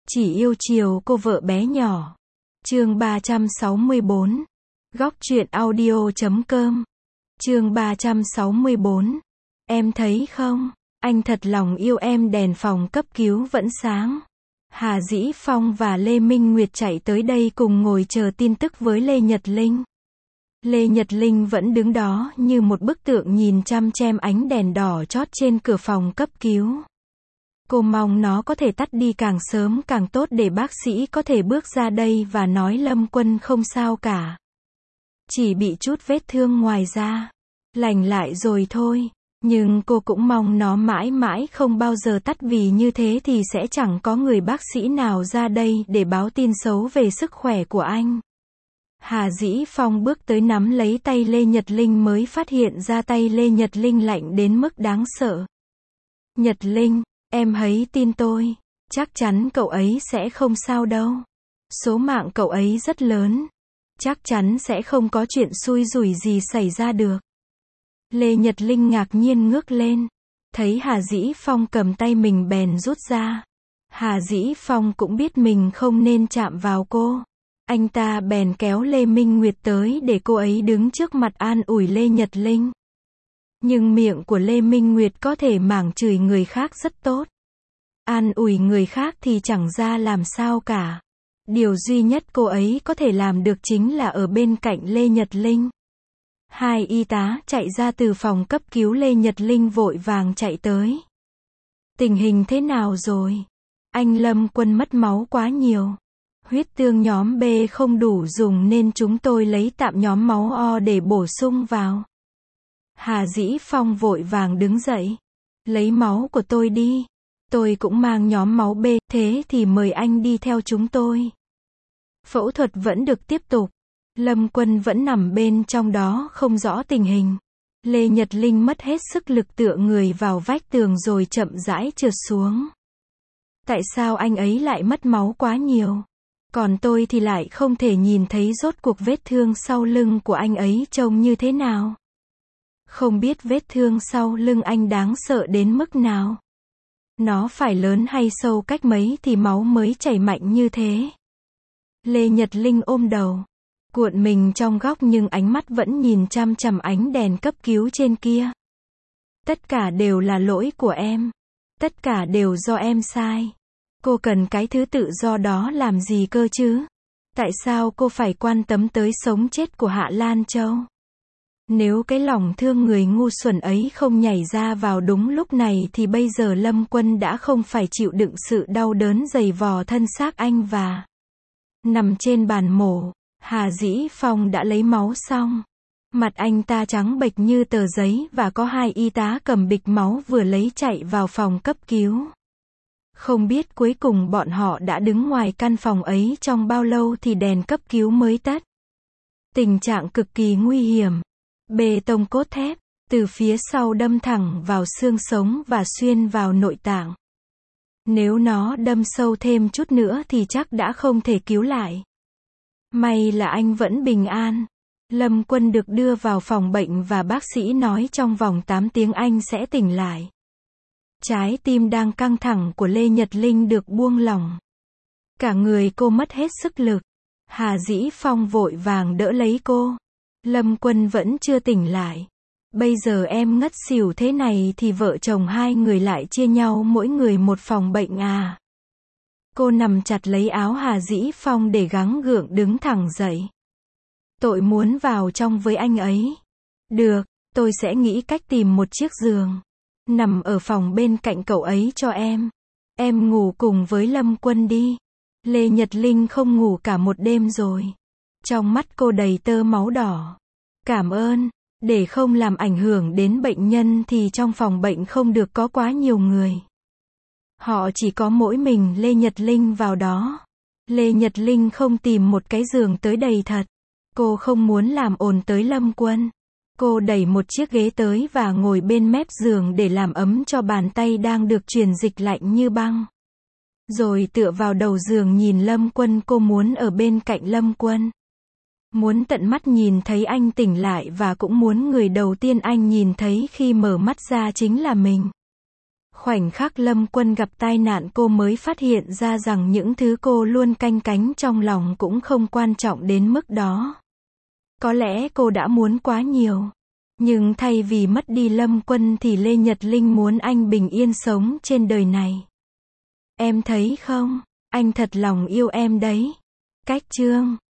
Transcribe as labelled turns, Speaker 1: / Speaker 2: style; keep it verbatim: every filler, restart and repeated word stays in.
Speaker 1: Chỉ yêu chiều cô vợ bé nhỏ. Chương ba trăm sáu mươi bốn. Góc truyện audio chấm com. Chương ba trăm sáu mươi bốn. Em thấy không, anh thật lòng yêu em. Đèn phòng cấp cứu vẫn sáng. Hà Dĩ Phong và Lê Minh Nguyệt chạy tới đây cùng ngồi chờ tin tức với Lê Nhật Linh. Lê Nhật Linh vẫn đứng đó như một bức tượng nhìn chăm chăm ánh đèn đỏ chót trên cửa phòng cấp cứu. Cô mong nó có thể tắt đi càng sớm càng tốt để bác sĩ có thể bước ra đây và nói Lâm Quân không sao cả. Chỉ bị chút vết thương ngoài da. Lành lại rồi thôi. Nhưng cô cũng mong nó mãi mãi không bao giờ tắt, vì như thế thì sẽ chẳng có người bác sĩ nào ra đây để báo tin xấu về sức khỏe của anh. Hà Dĩ Phong bước tới nắm lấy tay Lê Nhật Linh mới phát hiện ra tay Lê Nhật Linh lạnh đến mức đáng sợ. Nhật Linh, em hãy tin tôi. Chắc chắn cậu ấy sẽ không sao đâu. Số mạng cậu ấy rất lớn. Chắc chắn sẽ không có chuyện xui rủi gì xảy ra được. Lê Nhật Linh ngạc nhiên ngước lên. Thấy Hà Dĩ Phong cầm tay mình bèn rút ra. Hà Dĩ Phong cũng biết mình không nên chạm vào cô. Anh ta bèn kéo Lê Minh Nguyệt tới để cô ấy đứng trước mặt an ủi Lê Nhật Linh. Nhưng miệng của Lê Minh Nguyệt có thể mảng chửi người khác rất tốt. An ủi người khác thì chẳng ra làm sao cả. Điều duy nhất cô ấy có thể làm được chính là ở bên cạnh Lê Nhật Linh. Hai y tá chạy ra từ phòng cấp cứu. Lê Nhật Linh vội vàng chạy tới. Tình hình thế nào rồi? Anh Lâm Quân mất máu quá nhiều. Huyết tương nhóm B không đủ dùng nên chúng tôi lấy tạm nhóm máu O để bổ sung vào. Hà Dĩ Phong vội vàng đứng dậy. Lấy máu của tôi đi. Tôi cũng mang nhóm máu B, thế thì mời anh đi theo chúng tôi. Phẫu thuật vẫn được tiếp tục. Lâm Quân vẫn nằm bên trong đó không rõ tình hình. Lê Nhật Linh mất hết sức lực tựa người vào vách tường rồi chậm rãi trượt xuống. Tại sao anh ấy lại mất máu quá nhiều? Còn tôi thì lại không thể nhìn thấy rốt cuộc vết thương sau lưng của anh ấy trông như thế nào. Không biết vết thương sau lưng anh đáng sợ đến mức nào. Nó phải lớn hay sâu cách mấy thì máu mới chảy mạnh như thế. Lê Nhật Linh ôm đầu, cuộn mình trong góc nhưng ánh mắt vẫn nhìn chăm chằm ánh đèn cấp cứu trên kia. Tất cả đều là lỗi của em. Tất cả đều do em sai. Cô cần cái thứ tự do đó làm gì cơ chứ? Tại sao cô phải quan tâm tới sống chết của Hạ Lan Châu? Nếu cái lòng thương người ngu xuẩn ấy không nhảy ra vào đúng lúc này thì bây giờ Lâm Quân đã không phải chịu đựng sự đau đớn dày vò thân xác anh và nằm trên bàn mổ. Hà Dĩ Phong đã lấy máu xong. Mặt anh ta trắng bệch như tờ giấy và có hai y tá cầm bịch máu vừa lấy chạy vào phòng cấp cứu. Không biết cuối cùng bọn họ đã đứng ngoài căn phòng ấy trong bao lâu thì đèn cấp cứu mới tắt. Tình trạng cực kỳ nguy hiểm. Bê tông cốt thép, từ phía sau đâm thẳng vào xương sống và xuyên vào nội tạng. Nếu nó đâm sâu thêm chút nữa thì chắc đã không thể cứu lại. May là anh vẫn bình an. Lâm Quân được đưa vào phòng bệnh và bác sĩ nói trong vòng tám tiếng anh sẽ tỉnh lại. Trái tim đang căng thẳng của Lê Nhật Linh được buông lỏng. Cả người cô mất hết sức lực. Hà Dĩ Phong vội vàng đỡ lấy cô. Lâm Quân vẫn chưa tỉnh lại. Bây giờ em ngất xỉu thế này thì vợ chồng hai người lại chia nhau mỗi người một phòng bệnh à? Cô nằm chặt lấy áo Hà Dĩ Phong để gắng gượng đứng thẳng dậy. Tội muốn vào trong với anh ấy. Được, tôi sẽ nghĩ cách tìm một chiếc giường. Nằm ở phòng bên cạnh cậu ấy cho em. Em ngủ cùng với Lâm Quân đi. Lê Nhật Linh không ngủ cả một đêm rồi. Trong mắt cô đầy tơ máu đỏ. Cảm ơn. Để không làm ảnh hưởng đến bệnh nhân thì trong phòng bệnh không được có quá nhiều người. Họ chỉ có mỗi mình Lê Nhật Linh vào đó. Lê Nhật Linh không tìm một cái giường tới đầy thật. Cô không muốn làm ồn tới Lâm Quân. Cô đẩy một chiếc ghế tới và ngồi bên mép giường để làm ấm cho bàn tay đang được truyền dịch lạnh như băng. Rồi tựa vào đầu giường nhìn Lâm Quân. Cô muốn ở bên cạnh Lâm Quân. Muốn tận mắt nhìn thấy anh tỉnh lại và cũng muốn người đầu tiên anh nhìn thấy khi mở mắt ra chính là mình. Khoảnh khắc Lâm Quân gặp tai nạn cô mới phát hiện ra rằng những thứ cô luôn canh cánh trong lòng cũng không quan trọng đến mức đó. Có lẽ cô đã muốn quá nhiều. Nhưng thay vì mất đi Lâm Quân thì Lê Nhật Linh muốn anh bình yên sống trên đời này. Em thấy không? Anh thật lòng yêu em đấy. Cách chương